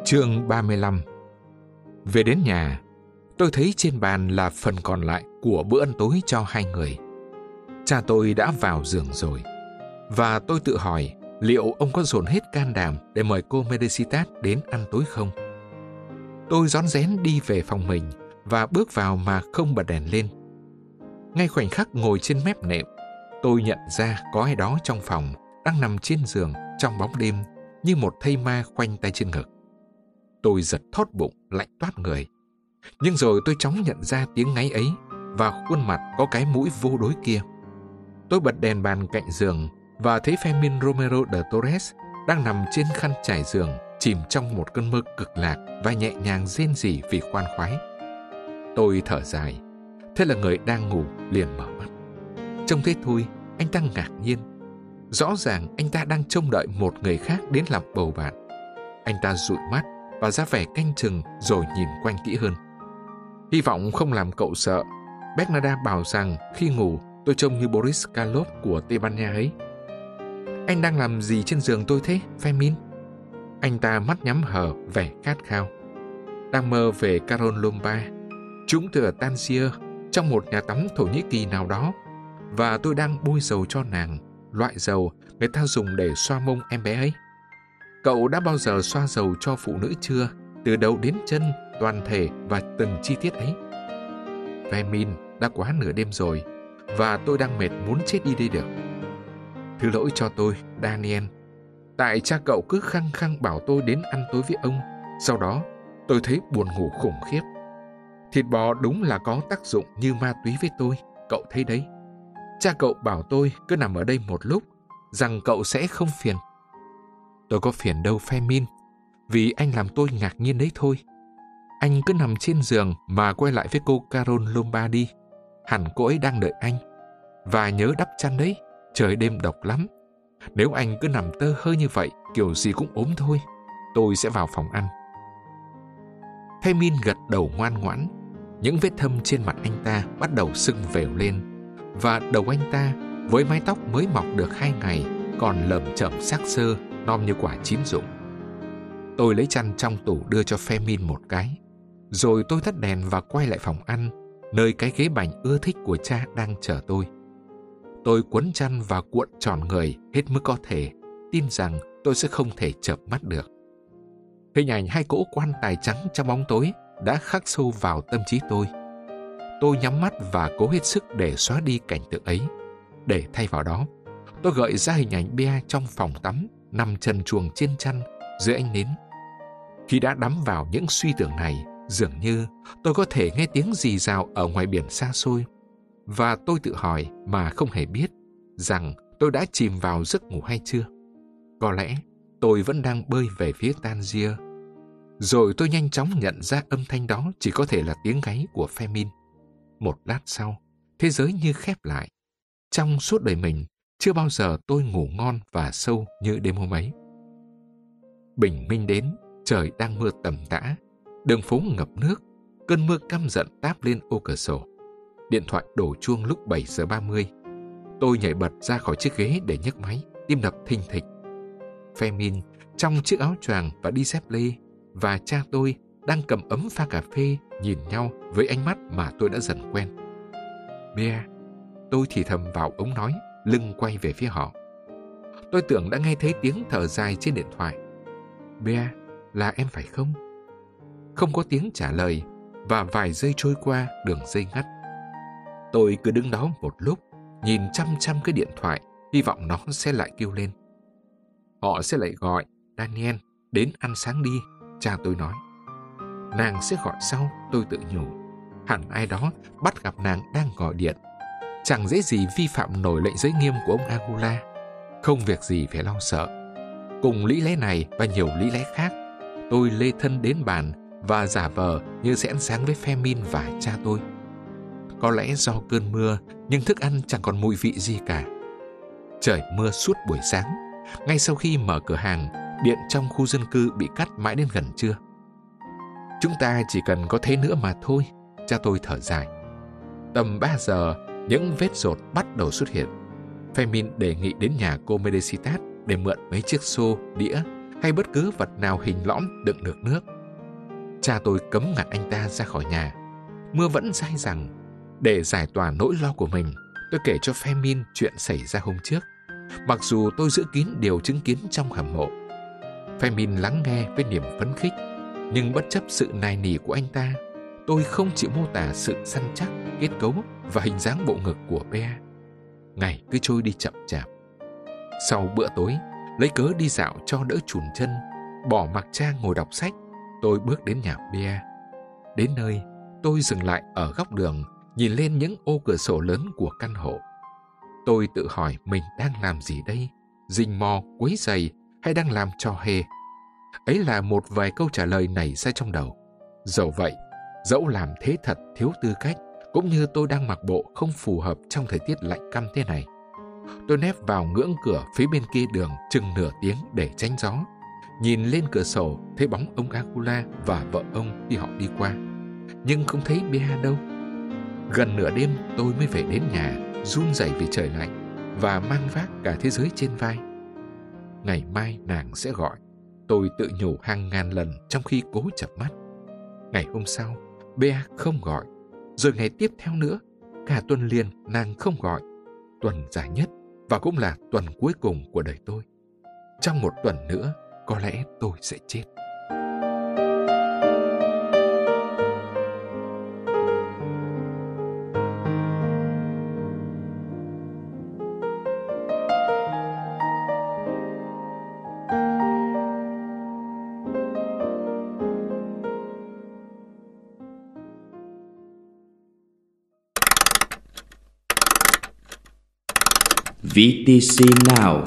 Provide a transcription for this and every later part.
Chương 35. Về đến nhà, tôi thấy trên bàn là phần còn lại của bữa ăn tối cho hai người. Cha tôi đã vào giường rồi, và tôi tự hỏi liệu ông có dồn hết can đảm để mời cô Medicitas đến ăn tối không. Tôi rón rén đi về phòng mình và bước vào mà không bật đèn lên. Ngay khoảnh khắc ngồi trên mép nệm, tôi nhận ra có ai đó trong phòng đang nằm trên giường trong bóng đêm như một thây ma khoanh tay trên ngực. Tôi giật thót bụng, lạnh toát người. Nhưng rồi tôi chóng nhận ra tiếng ngáy ấy và khuôn mặt có cái mũi vô đối kia. Tôi bật đèn bàn cạnh giường và thấy Fermín Romero de Torres đang nằm trên khăn trải giường, chìm trong một cơn mơ cực lạc và nhẹ nhàng rên rỉ vì khoan khoái. Tôi thở dài. Thế là người đang ngủ liền mở mắt. Trông thế thôi, anh ta ngạc nhiên. Rõ ràng anh ta đang trông đợi một người khác đến làm bầu bạn. Anh ta dụi mắt và ra vẻ canh chừng rồi nhìn quanh kỹ hơn. Hy vọng không làm cậu sợ. Bernarda bảo rằng khi ngủ tôi trông như Boris Karloff của Tây Ban Nha ấy. Anh đang làm gì trên giường tôi thế, Fermín? Anh ta mắt nhắm hờ, vẻ khát khao. Đang mơ về Carol Lombard. Chúng tôi ở Tangier, trong một nhà tắm Thổ Nhĩ Kỳ nào đó, và tôi đang bôi dầu cho nàng, loại dầu người ta dùng để xoa mông em bé ấy. Cậu đã bao giờ xoa dầu cho phụ nữ chưa? Từ đầu đến chân, toàn thể và từng chi tiết ấy. Fermín, đã quá nửa đêm rồi, và tôi đang mệt muốn chết đi đây được. Thứ lỗi cho tôi, Daniel. Tại cha cậu cứ khăng khăng bảo tôi đến ăn tối với ông. Sau đó, tôi thấy buồn ngủ khủng khiếp. Thịt bò đúng là có tác dụng như ma túy với tôi, cậu thấy đấy. Cha cậu bảo tôi cứ nằm ở đây một lúc, rằng cậu sẽ không phiền. Tôi có phiền đâu, Fermín, vì anh làm tôi ngạc nhiên đấy thôi. Anh cứ nằm trên giường mà quay lại với cô Carol Lombard đi. Hẳn cô ấy đang đợi anh. Và nhớ đắp chăn đấy, trời đêm độc lắm. Nếu anh cứ nằm tơ hơ như vậy, kiểu gì cũng ốm thôi. Tôi sẽ vào phòng ăn. Fermín gật đầu ngoan ngoãn. Những vết thâm trên mặt anh ta bắt đầu sưng vèo lên, và đầu anh ta với mái tóc mới mọc được 2 ngày còn lởm chởm xác xơ, non như quả chín rụng. Tôi lấy chăn trong tủ đưa cho Fermín một cái, rồi tôi tắt đèn và quay lại phòng ăn, nơi cái ghế bành ưa thích của cha đang chờ tôi. Tôi quấn chăn và cuộn tròn người hết mức có thể, tin rằng tôi sẽ không thể chợp mắt được. Hình ảnh 2 cỗ quan tài trắng trong bóng tối đã khắc sâu vào tâm trí tôi. Tôi nhắm mắt và cố hết sức để xóa đi cảnh tượng ấy. Để thay vào đó, tôi gợi ra hình ảnh Bea trong phòng tắm, nằm trần truồng trên chăn dưới ánh nến. Khi đã đắm vào những suy tưởng này, dường như tôi có thể nghe tiếng rì rào ở ngoài biển xa xôi. Và tôi tự hỏi mà không hề biết rằng tôi đã chìm vào giấc ngủ hay chưa. Có lẽ tôi vẫn đang bơi về phía Tangier. Rồi tôi nhanh chóng nhận ra âm thanh đó chỉ có thể là tiếng gáy của Fermín. Một lát sau, thế giới như khép lại. Trong suốt đời mình, chưa bao giờ tôi ngủ ngon và sâu như đêm hôm ấy. Bình minh đến, trời đang mưa tầm tã, đường phố ngập nước, cơn mưa căm giận táp lên ô cửa sổ. Điện thoại đổ chuông lúc 7 giờ 30. Tôi nhảy bật ra khỏi chiếc ghế để nhấc máy, tim đập thình thịch. Fermín trong chiếc áo choàng và đi dép lê, và cha tôi đang cầm ấm pha cà phê nhìn nhau với ánh mắt mà tôi đã dần quen. Bea, tôi thì thầm vào ống nói, lưng quay về phía họ. Tôi tưởng đã nghe thấy tiếng thở dài trên điện thoại. Bea, là em phải không? Không có tiếng trả lời, và vài giây trôi qua, đường dây ngắt. Tôi cứ đứng đó một lúc, nhìn chăm chăm cái điện thoại, hy vọng nó sẽ lại kêu lên. Họ sẽ lại gọi, Daniel, đến ăn sáng đi, cha tôi nói. Nàng sẽ gọi sau, tôi tự nhủ. Hẳn ai đó bắt gặp nàng đang gọi điện. Chẳng dễ gì vi phạm nổi lệnh giới nghiêm của ông Agula. Không việc gì phải lo sợ. Cùng lý lẽ này và nhiều lý lẽ khác, tôi lê thân đến bàn và giả vờ như sẽ ăn sáng với Fermín và cha tôi. Có lẽ do cơn mưa, nhưng thức ăn chẳng còn mùi vị gì cả. Trời mưa suốt buổi sáng. Ngay sau khi mở cửa hàng, điện trong khu dân cư bị cắt mãi đến gần trưa. Chúng ta chỉ cần có thế nữa mà thôi, cha tôi thở dài. Tầm 3 giờ, những vết dột bắt đầu xuất hiện. Fermín đề nghị đến nhà cô Medicitas để mượn mấy chiếc xô, đĩa hay bất cứ vật nào hình lõm đựng được nước. Cha tôi cấm ngặt anh ta ra khỏi nhà. Mưa vẫn dai dẳng. Để giải tỏa nỗi lo của mình, tôi kể cho Femin chuyện xảy ra hôm trước, mặc dù tôi giữ kín điều chứng kiến trong hầm mộ. Femin lắng nghe với niềm phấn khích, nhưng bất chấp sự nài nỉ của anh ta, tôi không chịu mô tả sự săn chắc, kết cấu và hình dáng bộ ngực của Bea. Ngày cứ trôi đi chậm chạp. Sau bữa tối, lấy cớ đi dạo cho đỡ chùn chân, bỏ mặc cha ngồi đọc sách, tôi bước đến nhà Bea. Đến nơi, tôi dừng lại ở góc đường, nhìn lên những ô cửa sổ lớn của căn hộ. Tôi tự hỏi mình đang làm gì đây? Rình mò, quấy rầy hay đang làm trò hề? Ấy là một vài câu trả lời nảy ra trong đầu. Dẫu vậy, dẫu làm thế thật thiếu tư cách, cũng như tôi đang mặc bộ không phù hợp trong thời tiết lạnh căm thế này. Tôi nép vào ngưỡng cửa phía bên kia đường chừng nửa tiếng để tránh gió. Nhìn lên cửa sổ thấy bóng ông Agula và vợ ông khi họ đi qua, nhưng không thấy Bea đâu. Gần nửa đêm tôi mới về đến nhà, run rẩy vì trời lạnh và mang vác cả thế giới trên vai. Ngày mai nàng sẽ gọi, tôi tự nhủ hàng ngàn lần trong khi cố chợp mắt. Ngày hôm sau, Bea không gọi. Rồi ngày tiếp theo nữa, cả tuần liền nàng không gọi. Tuần dài nhất và cũng là tuần cuối cùng của đời tôi. Trong một tuần nữa, có lẽ tôi sẽ chết. VTC Now.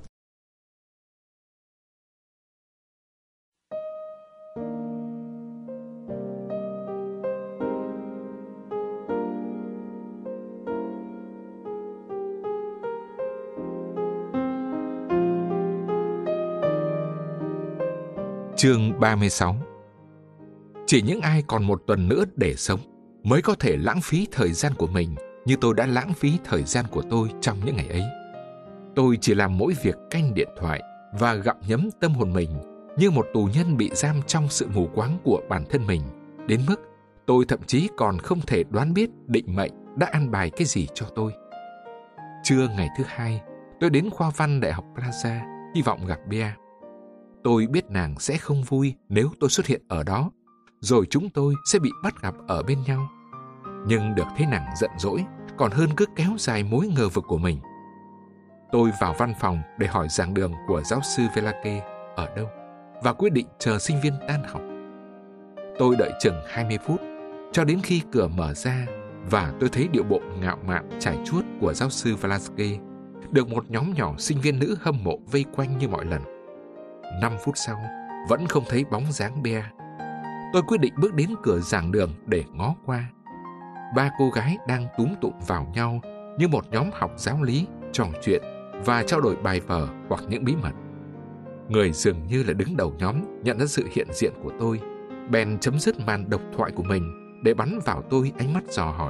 Chương 36. Chỉ những ai còn một tuần nữa để sống mới có thể lãng phí thời gian của mình như tôi đã lãng phí thời gian của tôi trong những ngày ấy. Tôi chỉ làm mỗi việc canh điện thoại và gặm nhấm tâm hồn mình như một tù nhân bị giam trong sự mù quáng của bản thân mình, đến mức tôi thậm chí còn không thể đoán biết định mệnh đã an bài cái gì cho tôi. Trưa ngày thứ hai, tôi đến khoa văn Đại học Plaza, hy vọng gặp Bea. Tôi biết nàng sẽ không vui nếu tôi xuất hiện ở đó, rồi chúng tôi sẽ bị bắt gặp ở bên nhau. Nhưng được thấy nàng giận dỗi, còn hơn cứ kéo dài mối ngờ vực của mình. Tôi vào văn phòng để hỏi giảng đường của giáo sư Velake ở đâu và quyết định chờ sinh viên tan học. Tôi đợi chừng 20 phút cho đến khi cửa mở ra và tôi thấy điệu bộ ngạo mạn trải chuốt của giáo sư Velake được một nhóm nhỏ sinh viên nữ hâm mộ vây quanh như mọi lần. 5 phút sau, vẫn không thấy bóng dáng Bea. Tôi quyết định bước đến cửa giảng đường để ngó qua. 3 cô gái đang túm tụm vào nhau như một nhóm học giáo lý, trò chuyện và trao đổi bài vở hoặc những bí mật. Người dường như là đứng đầu nhóm nhận ra sự hiện diện của tôi, bèn chấm dứt màn độc thoại của mình để bắn vào tôi ánh mắt dò hỏi.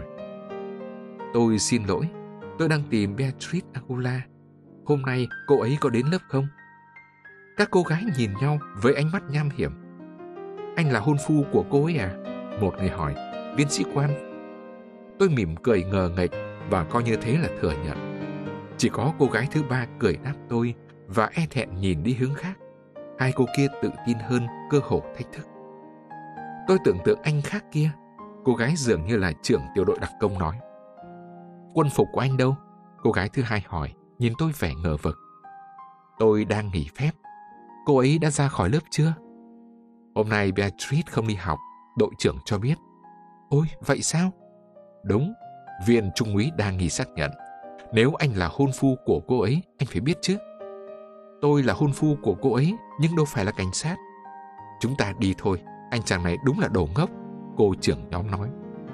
Tôi xin lỗi, tôi đang tìm Beatrice Agula. Hôm nay cô ấy có đến lớp không? Các cô gái nhìn nhau với ánh mắt nham hiểm. Anh là hôn phu của cô ấy à? Một người hỏi. Viên sĩ quan. Tôi mỉm cười ngờ nghệch và coi như thế là thừa nhận. Chỉ có cô gái thứ ba cười đáp tôi và e thẹn nhìn đi hướng khác. Hai cô kia tự tin hơn, cơ hồ thách thức. Tôi tưởng tượng anh khác kia. Cô gái dường như là trưởng tiểu đội đặc công nói. Quân phục của anh đâu? Cô gái thứ hai hỏi, nhìn tôi vẻ ngờ vực. Tôi đang nghỉ phép. Cô ấy đã ra khỏi lớp chưa? Hôm nay Beatrice không đi học, đội trưởng cho biết. Ôi, vậy sao? Đúng, viên trung úy đang nghi xác nhận. Nếu anh là hôn phu của cô ấy, anh phải biết chứ. Tôi là hôn phu của cô ấy, nhưng đâu phải là cảnh sát. Chúng ta đi thôi, anh chàng này đúng là đồ ngốc, cô trưởng nhóm nói.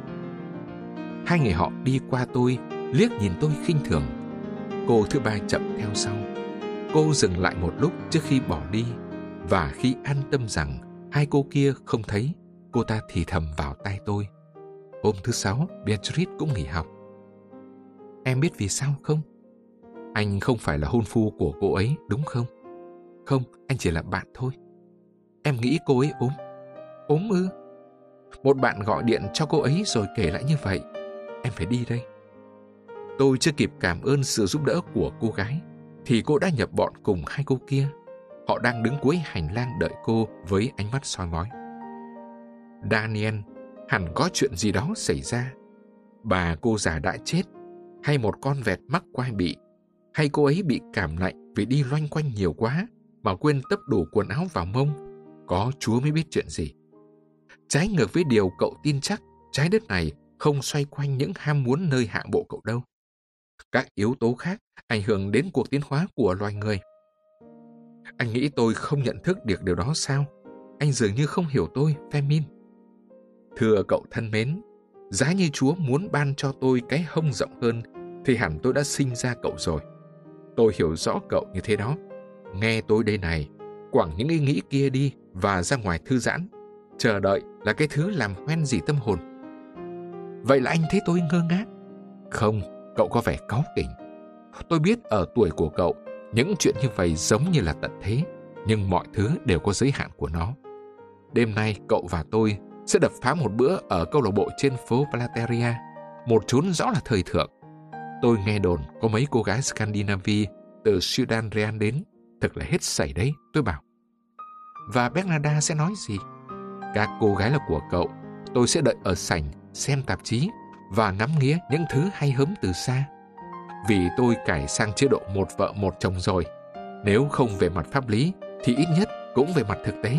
Hai người họ đi qua tôi, liếc nhìn tôi khinh thường. Cô thứ ba chậm theo sau. Cô dừng lại một lúc trước khi bỏ đi, và khi an tâm rằng hai cô kia không thấy, cô ta thì thầm vào tai tôi. Hôm thứ Sáu, Beatrice cũng nghỉ học. Em biết vì sao không? Anh không phải là hôn phu của cô ấy, đúng không? Không, anh chỉ là bạn thôi. Em nghĩ cô ấy ốm. Ốm ư? Một bạn gọi điện cho cô ấy rồi kể lại như vậy. Em phải đi đây. Tôi chưa kịp cảm ơn sự giúp đỡ của cô gái thì cô đã nhập bọn cùng hai cô kia. Họ đang đứng cuối hành lang đợi cô với ánh mắt soi mói. Daniel, hẳn có chuyện gì đó xảy ra. Bà cô già đã chết, hay một con vẹt mắc quai bị, hay cô ấy bị cảm lạnh vì đi loanh quanh nhiều quá mà quên tấp đủ quần áo vào mông. Có Chúa mới biết chuyện gì. Trái ngược với điều cậu tin chắc, trái đất này không xoay quanh những ham muốn nơi hạ bộ cậu đâu. Các yếu tố khác ảnh hưởng đến cuộc tiến hóa của loài người. Anh nghĩ tôi không nhận thức được điều đó sao? Anh dường như không hiểu tôi, Femin. Thưa cậu thân mến, giá như Chúa muốn ban cho tôi cái hông rộng hơn thì hẳn tôi đã sinh ra cậu rồi. Tôi hiểu rõ cậu như thế đó. Nghe tôi đây này, quẳng những ý nghĩ kia đi và ra ngoài thư giãn. Chờ đợi là cái thứ làm hoen dỉ tâm hồn. Vậy là anh thấy tôi ngơ ngác? Không, cậu có vẻ cáu kỉnh. Tôi biết ở tuổi của cậu, những chuyện như vậy giống như là tận thế, nhưng mọi thứ đều có giới hạn của nó. Đêm nay cậu và tôi sẽ đập phá một bữa ở câu lạc bộ trên phố Plateria, một chốn rõ là thời thượng. Tôi nghe đồn có mấy cô gái Scandinavia từ Sudan Real đến, thật là hết sảy đấy, tôi bảo. Và Bernarda sẽ nói gì? Các cô gái là của cậu, tôi sẽ đợi ở sảnh, xem tạp chí và ngắm nghía những thứ hay hớm từ xa. Vì tôi cải sang chế độ một vợ một chồng rồi, nếu không về mặt pháp lý thì ít nhất cũng về mặt thực tế.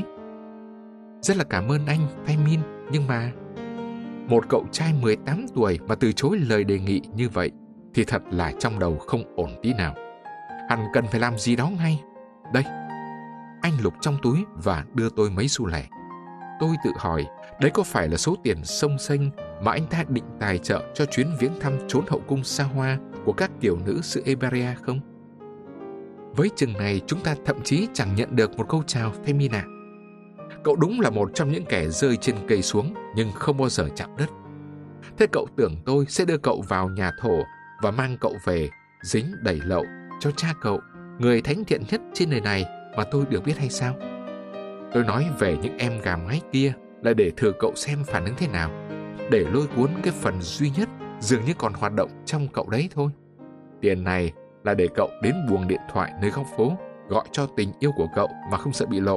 Rất là cảm ơn anh, Femin, nhưng mà một cậu trai 18 tuổi mà từ chối lời đề nghị như vậy thì thật là trong đầu không ổn tí nào. Hẳn cần phải làm gì đó ngay. Đây, anh lục trong túi và đưa tôi mấy xu lẻ. Tôi tự hỏi, đấy có phải là số tiền xông xênh mà anh ta định tài trợ cho chuyến viếng thăm chốn hậu cung xa hoa của các kiều nữ xứ Iberia không? Với chừng này chúng ta thậm chí chẳng nhận được một câu chào, Femina. Cậu đúng là một trong những kẻ rơi trên cây xuống nhưng không bao giờ chạm đất. Thế cậu tưởng tôi sẽ đưa cậu vào nhà thổ và mang cậu về dính đẩy lậu cho cha cậu, người thánh thiện nhất trên đời này mà tôi được biết hay sao? Tôi nói về những em gà mái kia là để thử cậu xem phản ứng thế nào, để lôi cuốn cái phần duy nhất dường như còn hoạt động trong cậu đấy thôi. Tiền này là để cậu đến buồng điện thoại nơi góc phố, gọi cho tình yêu của cậu mà không sợ bị lộ.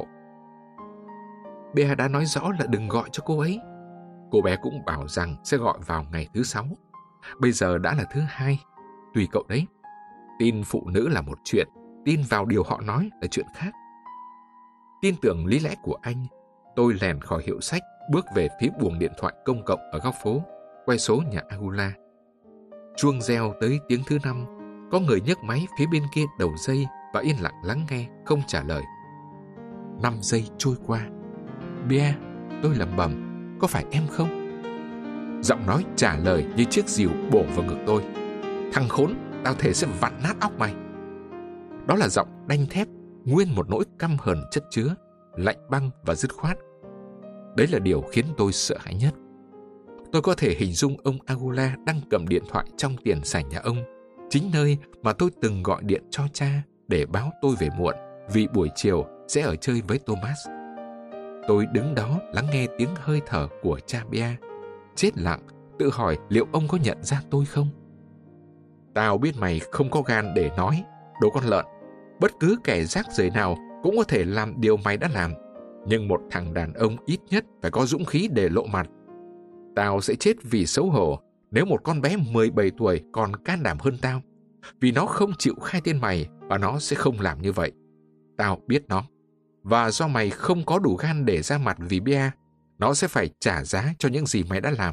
Bea đã nói rõ là đừng gọi cho cô ấy. Cô bé cũng bảo rằng sẽ gọi vào ngày thứ 6. Bây giờ đã là thứ 2. Tùy cậu đấy. Tin phụ nữ là một chuyện, tin vào điều họ nói là chuyện khác. Tin tưởng lý lẽ của anh, tôi lèn khỏi hiệu sách, bước về phía buồng điện thoại công cộng ở góc phố, quay số nhà Agula. Chuông reo tới tiếng thứ 5, có người nhấc máy phía bên kia đầu dây và yên lặng lắng nghe, không trả lời. 5 giây trôi qua. Bea, tôi lẩm bẩm, có phải em không? Giọng nói trả lời như chiếc rìu bổ vào ngực tôi. Thằng khốn, tao thể sẽ vặn nát óc mày. Đó là giọng đanh thép, nguyên một nỗi căm hờn chất chứa, lạnh băng và dứt khoát. Đấy là điều khiến tôi sợ hãi nhất. Tôi có thể hình dung ông Agula đang cầm điện thoại trong tiền sảnh nhà ông, chính nơi mà tôi từng gọi điện cho cha để báo tôi về muộn vì buổi chiều sẽ ở chơi với Thomas. Tôi đứng đó lắng nghe tiếng hơi thở của cha Bea, chết lặng, tự hỏi liệu ông có nhận ra tôi không? Tao biết mày không có gan để nói, đồ con lợn. Bất cứ kẻ rác rưởi nào cũng có thể làm điều mày đã làm. Nhưng một thằng đàn ông ít nhất phải có dũng khí để lộ mặt. Tao sẽ chết vì xấu hổ nếu một con bé 17 tuổi còn can đảm hơn tao. Vì nó không chịu khai tên mày và nó sẽ không làm như vậy. Tao biết nó. Và do mày không có đủ gan để ra mặt vì Bea, nó sẽ phải trả giá cho những gì mày đã làm.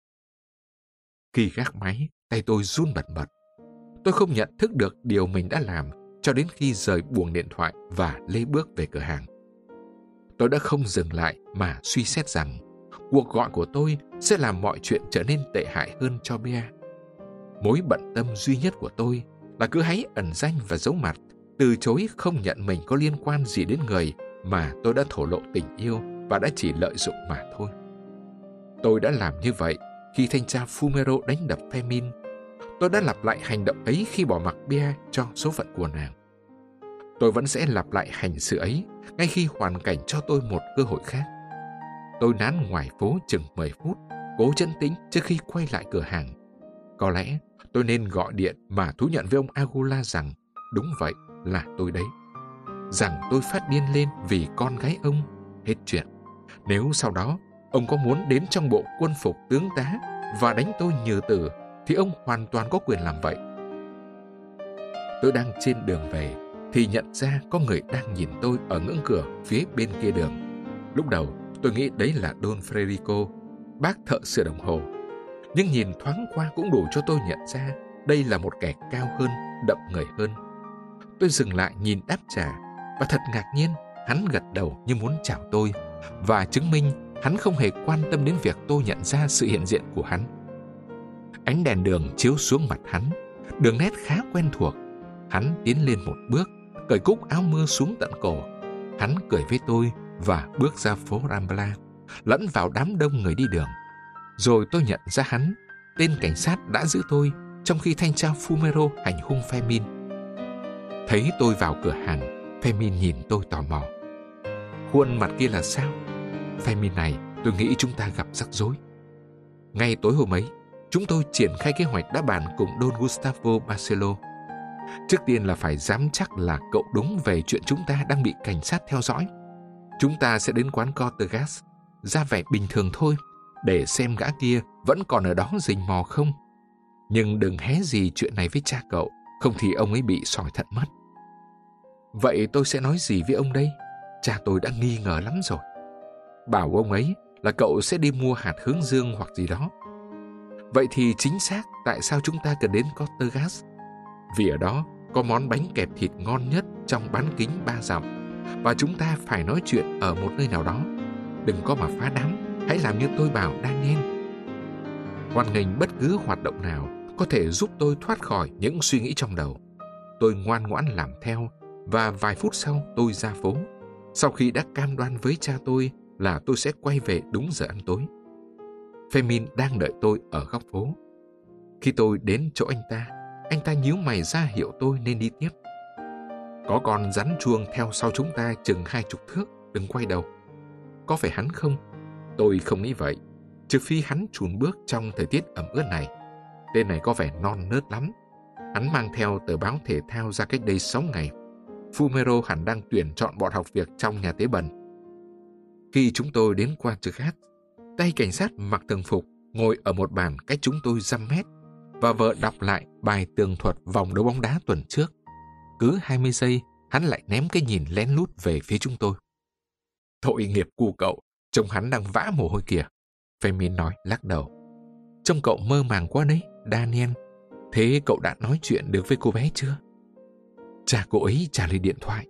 Khi gác máy, tay tôi run bần bật. Tôi không nhận thức được điều mình đã làm cho đến khi rời buồng điện thoại và lê bước về cửa hàng. Tôi đã không dừng lại mà suy xét rằng cuộc gọi của tôi sẽ làm mọi chuyện trở nên tệ hại hơn cho Bea. Mối bận tâm duy nhất của tôi là cứ hãy ẩn danh và giấu mặt, từ chối không nhận mình có liên quan gì đến người mà tôi đã thổ lộ tình yêu và đã chỉ lợi dụng mà thôi. Tôi đã làm như vậy khi thanh tra Fumero đánh đập Femin. Tôi đã lặp lại hành động ấy khi bỏ mặc Bea cho số phận của nàng. tôi vẫn sẽ lặp lại hành xử ấy ngay khi hoàn cảnh cho tôi một cơ hội khác. Tôi nán ngoài phố chừng 10 phút, cố trấn tĩnh trước khi quay lại cửa hàng. Có lẽ tôi nên gọi điện mà thú nhận với ông Agula rằng đúng vậy, là tôi đấy. Rằng tôi phát điên lên vì con gái ông. Hết chuyện. Nếu sau đó ông có muốn đến trong bộ quân phục tướng tá và đánh tôi như tử, thì ông hoàn toàn có quyền làm vậy. Tôi đang trên đường về thì nhận ra có người đang nhìn tôi ở ngưỡng cửa phía bên kia đường. Lúc đầu tôi nghĩ đấy là Don Federico, bác thợ sửa đồng hồ. Nhưng nhìn thoáng qua cũng đủ cho tôi nhận ra đây là một kẻ cao hơn, đậm người hơn. Tôi dừng lại nhìn đáp trả và thật ngạc nhiên, hắn gật đầu như muốn chào tôi và chứng minh hắn không hề quan tâm đến việc tôi nhận ra sự hiện diện của hắn. Ánh đèn đường chiếu xuống mặt hắn, đường nét khá quen thuộc. Hắn tiến lên một bước, cởi cúc áo mưa xuống tận cổ. Hắn cười với tôi và bước ra phố Rambla, lẫn vào đám đông người đi đường. Rồi tôi nhận ra hắn, tên cảnh sát đã giữ tôi trong khi thanh tra Fumero hành hung Fermin. Thấy tôi vào cửa hàng, Fermin nhìn tôi tò mò. Khuôn mặt kia là sao? Fermin này, tôi nghĩ chúng ta gặp rắc rối. Ngay tối hôm ấy, chúng tôi triển khai kế hoạch đã bàn cùng Don Gustavo Barcelo. Trước tiên là phải dám chắc là cậu đúng về chuyện chúng ta đang bị cảnh sát theo dõi. Chúng ta sẽ đến quán Cortegas, ra vẻ bình thường thôi, để xem gã kia vẫn còn ở đó rình mò không. Nhưng đừng hé gì chuyện này với cha cậu, không thì ông ấy bị sỏi thận mất. Vậy tôi sẽ nói gì với ông đây? Cha tôi đã nghi ngờ lắm rồi. Bảo ông ấy là cậu sẽ đi mua hạt hướng dương hoặc gì đó. Vậy thì chính xác tại sao chúng ta cần đến Cortegas? Vì ở đó có món bánh kẹp thịt ngon nhất trong bán kính 3 dặm, và chúng ta phải nói chuyện ở một nơi nào đó. Đừng có mà phá đám, hãy làm như tôi bảo Daniel. Hoan nghênh bất cứ hoạt động nào có thể giúp tôi thoát khỏi những suy nghĩ trong đầu. Tôi ngoan ngoãn làm theo, và vài phút sau tôi ra phố, sau khi đã cam đoan với cha tôi là tôi sẽ quay về đúng giờ ăn tối. Fermin đang đợi tôi ở góc phố. Khi tôi đến chỗ anh ta nhíu mày ra hiệu tôi nên đi tiếp. Có con rắn chuông theo sau chúng ta chừng 20 thước, đừng quay đầu. Có phải hắn không? Tôi không nghĩ vậy, trừ phi hắn chùn bước trong thời tiết ẩm ướt này. Tên này có vẻ non nớt lắm. Hắn mang theo tờ báo thể thao ra cách đây 6 ngày. Fumero hẳn đang tuyển chọn bọn học việc trong nhà tế bần. Khi chúng tôi đến Quatregat, tay cảnh sát mặc thường phục ngồi ở một bàn cách chúng tôi dăm mét và vợ đọc lại bài tường thuật vòng đấu bóng đá tuần trước. Cứ 20 giây, hắn lại ném cái nhìn lén lút về phía chúng tôi. Tội nghiệp cu cậu, trông hắn đang vã mồ hôi kìa. Fermin nói lắc đầu. Trông cậu mơ màng quá đấy, Daniel. Thế cậu đã nói chuyện được với cô bé chưa? Cha cô ấy trả lời điện thoại.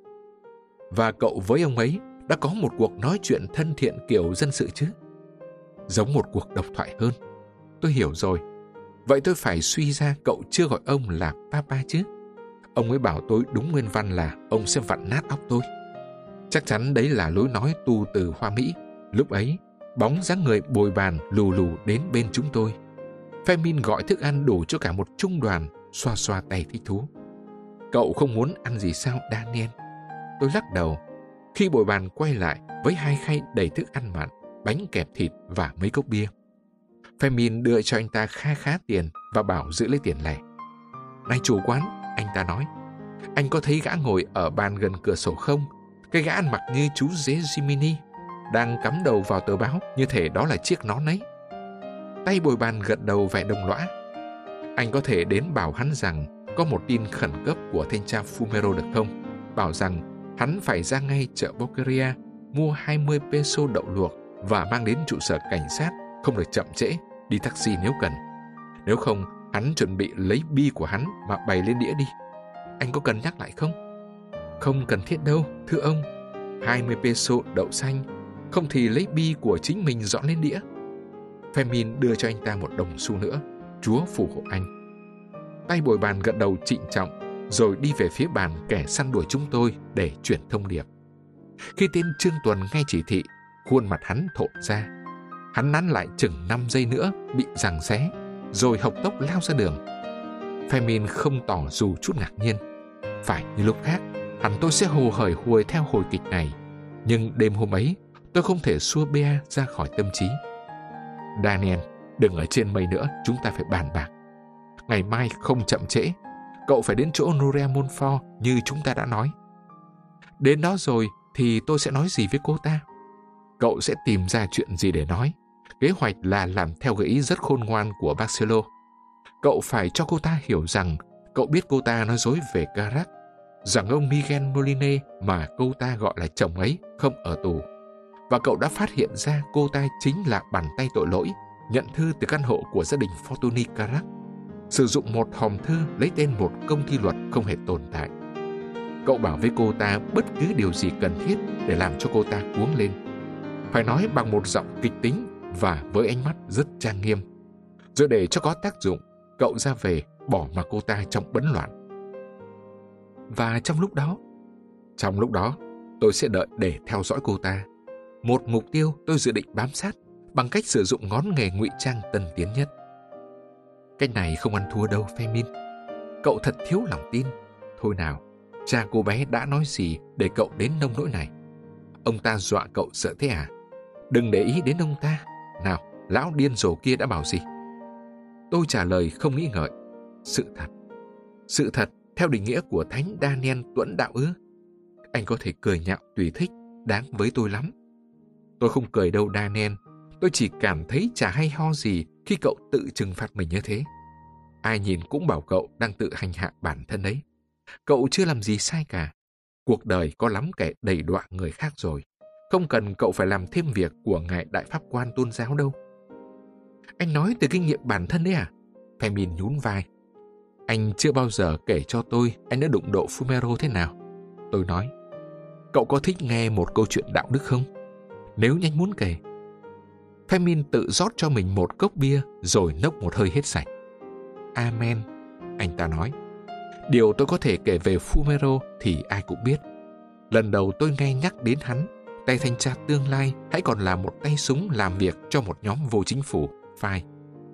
Và cậu với ông ấy đã có một cuộc nói chuyện thân thiện kiểu dân sự chứ? Giống một cuộc độc thoại hơn. Tôi hiểu rồi. Vậy tôi phải suy ra cậu chưa gọi ông là Papa chứ? Ông ấy bảo tôi đúng nguyên văn là ông sẽ vặn nát óc tôi. Chắc chắn đấy là lối nói tu từ Hoa Mỹ. Lúc ấy, bóng dáng người bồi bàn lù lù đến bên chúng tôi. Fermin gọi thức ăn đủ cho cả một trung đoàn, xoa xoa tay thích thú. Cậu không muốn ăn gì sao, Daniel? Tôi lắc đầu. Khi bồi bàn quay lại với 2 khay đầy thức ăn mặn, bánh kẹp thịt và mấy cốc bia. Fermin đưa cho anh ta khá tiền và bảo giữ lấy tiền lẻ. Này chủ quán, anh ta nói, anh có thấy gã ngồi ở bàn gần cửa sổ không? Cái gã ăn mặc như chú dế Jiminy, đang cắm đầu vào tờ báo như thể đó là chiếc nón ấy. Tay bồi bàn gật đầu vẻ đồng lõa. Anh có thể đến bảo hắn rằng có một tin khẩn cấp của thanh tra Fumero được không? Bảo rằng hắn phải ra ngay chợ Boqueria mua 20 peso đậu luộc và mang đến trụ sở cảnh sát, không được chậm trễ, đi taxi nếu cần. Nếu không, hắn chuẩn bị lấy bi của hắn mà bày lên đĩa đi. Anh có cần nhắc lại không? Không cần thiết đâu, thưa ông. 20 peso đậu xanh, không thì lấy bi của chính mình dọn lên đĩa. Fermin đưa cho anh ta một đồng xu nữa. Chúa phù hộ anh. Tay bồi bàn gật đầu trịnh trọng, rồi đi về phía bàn kẻ săn đuổi chúng tôi để chuyển thông điệp. Khi tên Trương Tuần nghe chỉ thị, khuôn mặt hắn thộn ra. Hắn nán lại chừng 5 giây nữa, bị giằng xé, rồi hộc tốc lao ra đường. Fermin không tỏ dù chút ngạc nhiên. Phải như lúc khác, Hẳn tôi sẽ hồ hởi huồi theo hồi kịch này, nhưng đêm hôm ấy tôi không thể xua Bea ra khỏi tâm trí. Daniel, đừng ở trên mây nữa, chúng ta phải bàn bạc. Ngày mai không chậm trễ, cậu phải đến chỗ Nuria Montfort như chúng ta đã nói. Đến đó rồi thì tôi sẽ nói gì với cô ta? Cậu sẽ tìm ra chuyện gì để nói. Kế hoạch là làm theo gợi ý rất khôn ngoan của Barcelo. Cậu phải cho cô ta hiểu rằng cậu biết cô ta nói dối về Carac, rằng ông Miguel Moline mà cô ta gọi là chồng ấy không ở tù. Và cậu đã phát hiện ra cô ta chính là bàn tay tội lỗi nhận thư từ căn hộ của gia đình Fortuny Carac, sử dụng một hòm thư lấy tên một công ty luật không hề tồn tại. Cậu bảo với cô ta bất cứ điều gì cần thiết để làm cho cô ta cuống lên. Phải nói bằng một giọng kịch tính và với ánh mắt rất trang nghiêm. Rồi để cho có tác dụng, cậu ra về bỏ mặc cô ta trong bấn loạn. Và trong lúc đó, tôi sẽ đợi để theo dõi cô ta. Một mục tiêu tôi dự định bám sát bằng cách sử dụng ngón nghề ngụy trang tân tiến nhất. Cách này không ăn thua đâu, Femin. Cậu thật thiếu lòng tin. Thôi nào, cha cô bé đã nói gì để cậu đến nông nỗi này? Ông ta dọa cậu sợ thế à? Đừng để ý đến ông ta. Nào, lão điên rồ kia đã bảo gì? Tôi trả lời không nghĩ ngợi. Sự thật, theo định nghĩa của Thánh Daniel Tuẫn Đạo ư? Anh có thể cười nhạo tùy thích, đáng với tôi lắm. Tôi không cười đâu, Daniel. Tôi chỉ cảm thấy chả hay ho gì khi cậu tự trừng phạt mình như thế. Ai nhìn cũng bảo cậu đang tự hành hạ bản thân đấy. Cậu chưa làm gì sai cả. Cuộc đời có lắm kẻ đầy đọa người khác rồi. Không cần cậu phải làm thêm việc của ngài đại pháp quan tôn giáo đâu. Anh nói từ kinh nghiệm bản thân đấy à? Femin nhún vai. Anh chưa bao giờ kể cho tôi anh đã đụng độ Fumero thế nào. Tôi nói. Cậu có thích nghe một câu chuyện đạo đức không? Nếu nhanh muốn kể. Femin tự rót cho mình một cốc bia rồi nốc một hơi hết sạch. Amen, anh ta nói. Điều tôi có thể kể về Fumero thì ai cũng biết. Lần đầu tôi nghe nhắc đến hắn, tay thanh tra tương lai hãy còn là một tay súng làm việc cho một nhóm vô chính phủ, phai.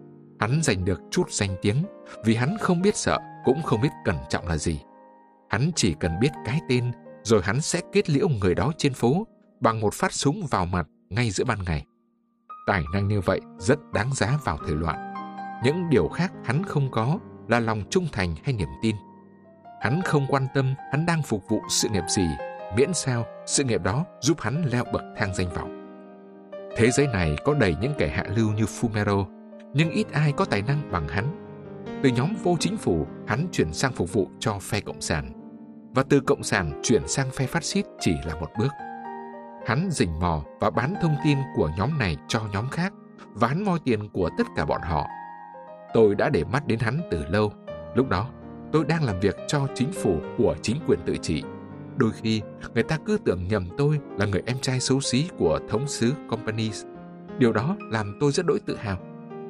Hắn giành được chút danh tiếng vì hắn không biết sợ cũng không biết cẩn trọng là gì. Hắn chỉ cần biết cái tên rồi hắn sẽ kết liễu người đó trên phố bằng một phát súng vào mặt ngay giữa ban ngày. Tài năng như vậy rất đáng giá vào thời loạn. Những điều khác hắn không có là lòng trung thành hay niềm tin. Hắn không quan tâm hắn đang phục vụ sự nghiệp gì, miễn sao sự nghiệp đó giúp hắn leo bậc thang danh vọng. Thế giới này có đầy những kẻ hạ lưu như Fumero, nhưng ít ai có tài năng bằng hắn. Từ nhóm vô chính phủ, hắn chuyển sang phục vụ cho phe Cộng sản. Và từ Cộng sản chuyển sang phe phát xít chỉ là một bước. Hắn rình mò và bán thông tin của nhóm này cho nhóm khác, và hắn moi tiền của tất cả bọn họ. Tôi đã để mắt đến hắn từ lâu. Lúc đó, tôi đang làm việc cho chính phủ của chính quyền tự trị. Đôi khi, người ta cứ tưởng nhầm tôi là người em trai xấu xí của thống sứ Companies. Điều đó làm tôi rất đỗi tự hào.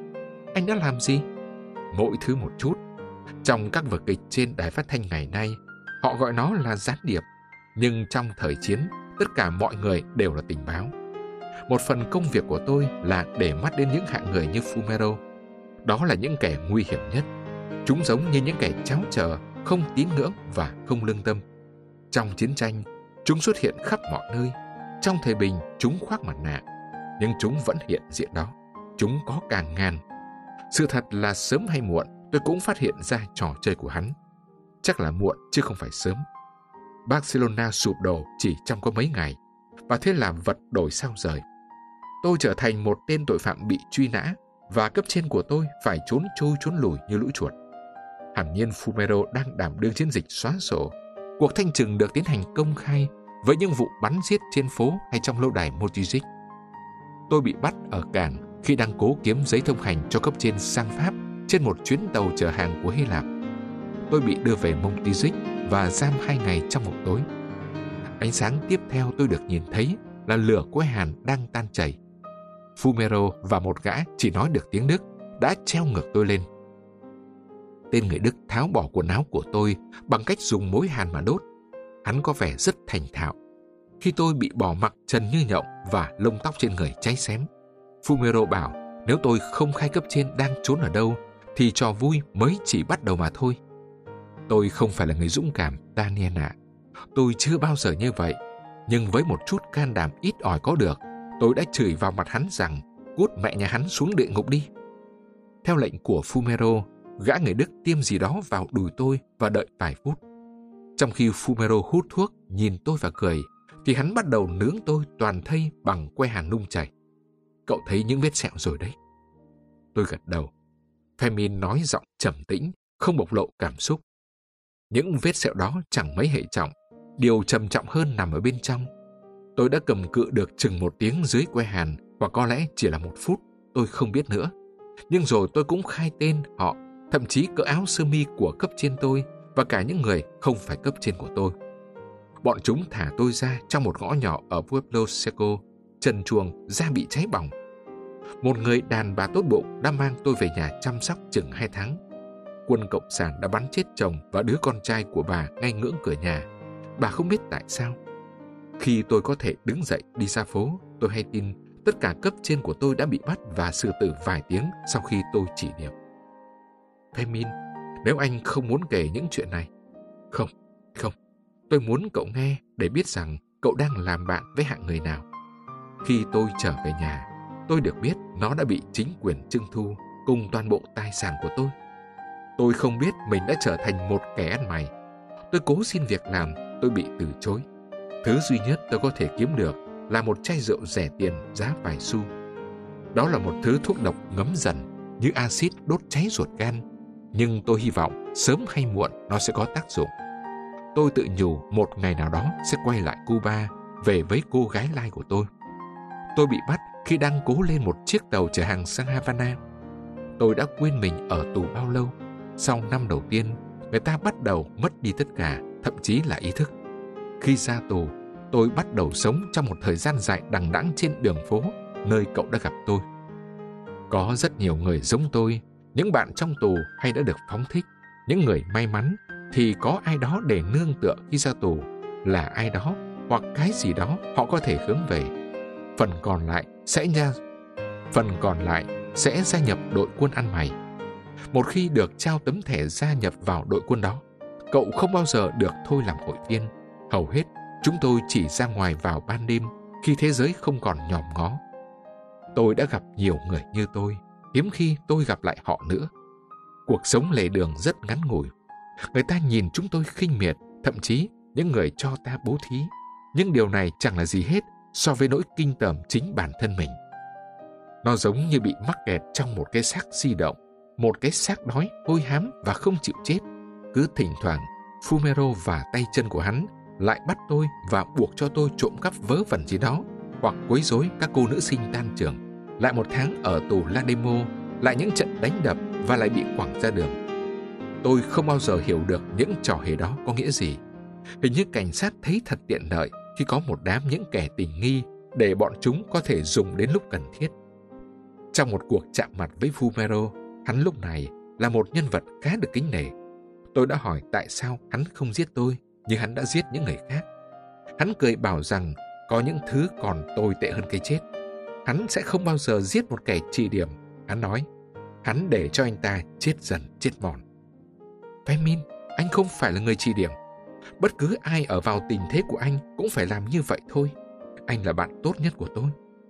Anh đã làm gì? Mỗi thứ một chút. Trong các vở kịch trên đài phát thanh ngày nay, họ gọi nó là gián điệp. Nhưng trong thời chiến, tất cả mọi người đều là tình báo. Một phần công việc của tôi là để mắt đến những hạng người như Fumero. Đó là những kẻ nguy hiểm nhất. Chúng giống như những kẻ tráo trở, không tín ngưỡng và không lương tâm. Trong chiến tranh, chúng xuất hiện khắp mọi nơi. Trong thời bình, chúng khoác mặt nạ. Nhưng chúng vẫn hiện diện đó. Chúng có càng ngàn. Sự thật là sớm hay muộn, tôi cũng phát hiện ra trò chơi của hắn. Chắc là muộn chứ không phải sớm. Barcelona sụp đổ chỉ trong có mấy ngày, và thế là vật đổi sao rời. Tôi trở thành một tên tội phạm bị truy nã, và cấp trên của tôi phải trốn trôi trốn lùi như lũ chuột. Hẳn nhiên Fumero đang đảm đương chiến dịch xóa sổ. Cuộc thanh trừng được tiến hành công khai với những vụ bắn giết trên phố hay trong lâu đài Montjuic. Tôi bị bắt ở cảng khi đang cố kiếm giấy thông hành cho cấp trên sang Pháp trên một chuyến tàu chở hàng của Hy Lạp. Tôi bị đưa về Montjuic và giam 2 ngày trong một tối. Ánh sáng tiếp theo tôi được nhìn thấy là lửa quái hàn đang tan chảy. Fumero và một gã chỉ nói được tiếng Đức đã treo ngược tôi lên. Tên người Đức tháo bỏ quần áo của tôi bằng cách dùng mối hàn mà đốt. Hắn có vẻ rất thành thạo. Khi tôi bị bỏ mặc trần như nhộng và lông tóc trên người cháy xém, Fumero bảo nếu tôi không khai cấp trên đang trốn ở đâu thì trò vui mới chỉ bắt đầu mà thôi. Tôi không phải là người dũng cảm, Daniel ạ. Tôi chưa bao giờ như vậy, nhưng với một chút can đảm ít ỏi có được, tôi đã chửi vào mặt hắn rằng cút mẹ nhà hắn xuống địa ngục đi. Theo lệnh của Fumero, gã người Đức tiêm gì đó vào đùi tôi và đợi vài phút. Trong khi Fumero hút thuốc, nhìn tôi và cười, thì hắn bắt đầu nướng tôi toàn thây bằng que hàn nung chảy. Cậu thấy những vết sẹo rồi đấy. Tôi gật đầu. Fermin nói giọng trầm tĩnh, không bộc lộ cảm xúc. Những vết sẹo đó chẳng mấy hệ trọng. Điều trầm trọng hơn nằm ở bên trong. Tôi đã cầm cự được chừng 1 tiếng dưới que hàn, và có lẽ chỉ là 1 phút, tôi không biết nữa. Nhưng rồi tôi cũng khai tên họ, thậm chí cỡ áo sơ mi của cấp trên tôi và cả những người không phải cấp trên của tôi. Bọn chúng thả tôi ra trong một ngõ nhỏ ở Pueblo Seco, trần truồng, da bị cháy bỏng. Một người đàn bà tốt bụng đã mang tôi về nhà chăm sóc chừng 2 tháng. Quân cộng sản đã bắn chết chồng và đứa con trai của bà ngay ngưỡng cửa nhà. Bà không biết tại sao. Khi tôi có thể đứng dậy đi ra phố, tôi hay tin tất cả cấp trên của tôi đã bị bắt và xử tử vài tiếng sau khi tôi chỉ điểm. Fermin, nếu anh không muốn kể những chuyện này. Không, tôi muốn cậu nghe để biết rằng cậu đang làm bạn với hạng người nào. Khi tôi trở về nhà, tôi được biết nó đã bị chính quyền trưng thu cùng toàn bộ tài sản của tôi. Tôi không biết mình đã trở thành một kẻ ăn mày. Tôi cố xin việc làm, tôi bị từ chối. Thứ duy nhất tôi có thể kiếm được là một chai rượu rẻ tiền giá vài xu. Đó là một thứ thuốc độc ngấm dần, như axit đốt cháy ruột gan. Nhưng tôi hy vọng sớm hay muộn nó sẽ có tác dụng. Tôi tự nhủ một ngày nào đó sẽ quay lại Cuba, về với cô gái lai của tôi. Tôi bị bắt khi đang cố lên một chiếc tàu chở hàng sang Havana. Tôi đã quên mình ở tù bao lâu. Sau năm đầu tiên, người ta bắt đầu mất đi tất cả, thậm chí là ý thức. Khi ra tù, tôi bắt đầu sống trong một thời gian dài đằng đẵng trên đường phố, nơi cậu đã gặp tôi. Có rất nhiều người giống tôi, những bạn trong tù hay đã được phóng thích, những người may mắn thì có ai đó để nương tựa khi ra tù, là ai đó hoặc cái gì đó họ có thể hướng về. Phần còn lại sẽ gia nhập đội quân ăn mày. Một khi được trao tấm thẻ gia nhập vào đội quân đó, cậu không bao giờ được thôi làm hội viên. Hầu hết chúng tôi chỉ ra ngoài vào ban đêm khi thế giới không còn nhòm ngó. Tôi đã gặp nhiều người như tôi, hiếm khi tôi gặp lại họ nữa. Cuộc sống lề đường rất ngắn ngủi. Người ta nhìn chúng tôi khinh miệt, thậm chí những người cho ta bố thí. Nhưng điều này chẳng là gì hết so với nỗi kinh tởm chính bản thân mình. Nó giống như bị mắc kẹt trong một cái xác di động, một cái xác đói, hôi hám và không chịu chết. Cứ thỉnh thoảng, Fumero và tay chân của hắn lại bắt tôi và buộc cho tôi trộm cắp vớ vẩn gì đó, hoặc quấy rối các cô nữ sinh tan trường. Lại 1 tháng ở tù La Demo, lại những trận đánh đập và lại bị quẳng ra đường. Tôi không bao giờ hiểu được những trò hề đó có nghĩa gì. Hình như cảnh sát thấy thật tiện lợi khi có một đám những kẻ tình nghi để bọn chúng có thể dùng đến lúc cần thiết. Trong một cuộc chạm mặt với Fumero, hắn lúc này là một nhân vật khá được kính nể. Tôi đã hỏi tại sao hắn không giết tôi như hắn đã giết những người khác. Hắn cười bảo rằng có những thứ còn tồi tệ hơn cái chết. Hắn sẽ không bao giờ giết một kẻ trị điểm. Hắn nói, hắn để cho anh ta chết dần chết mòn. Fermin, anh không phải là người trị điểm. Bất cứ ai ở vào tình thế của anh cũng phải làm như vậy thôi. Anh là bạn tốt nhất của tôi.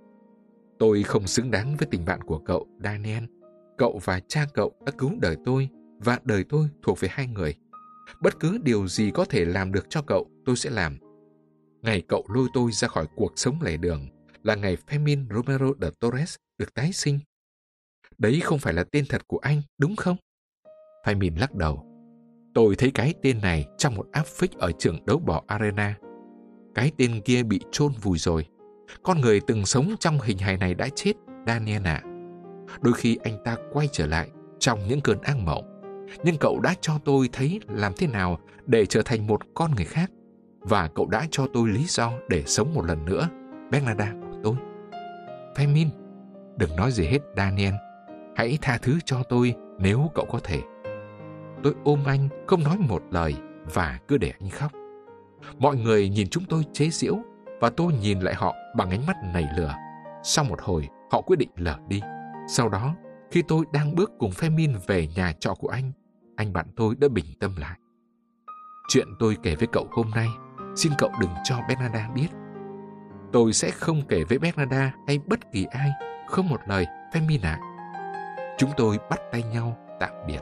Tôi không xứng đáng với tình bạn của cậu, Daniel. Cậu và cha cậu đã cứu đời tôi, và đời tôi thuộc về hai người. Bất cứ điều gì có thể làm được cho cậu, tôi sẽ làm. Ngày cậu lôi tôi ra khỏi cuộc sống lề đường là ngày Fermin Romero de Torres được tái sinh. Đấy không phải là tên thật của anh, đúng không? Fermin lắc đầu. Tôi thấy cái tên này trong một áp phích ở trường đấu bò Arena. Cái tên kia bị chôn vùi rồi. Con người từng sống trong hình hài này đã chết, Daniel ạ. Đôi khi anh ta quay trở lại trong những cơn ác mộng. Nhưng cậu đã cho tôi thấy làm thế nào để trở thành một con người khác. Và cậu đã cho tôi lý do để sống một lần nữa, Bernarda của tôi. Fermin, đừng nói gì hết, Daniel. Hãy tha thứ cho tôi nếu cậu có thể. Tôi ôm anh, không nói một lời và cứ để anh khóc. Mọi người nhìn chúng tôi chế giễu và tôi nhìn lại họ bằng ánh mắt nảy lửa. Sau một hồi, họ quyết định lờ đi. Sau đó, khi tôi đang bước cùng Fermin về nhà trọ của anh bạn tôi đã bình tâm lại. Chuyện tôi kể với cậu hôm nay xin cậu đừng cho Bernarda biết. Tôi sẽ không kể với Bernarda hay bất kỳ ai, không một lời, Fermin ạ. Chúng tôi bắt tay nhau tạm biệt.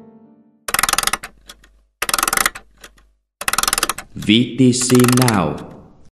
VTC Now.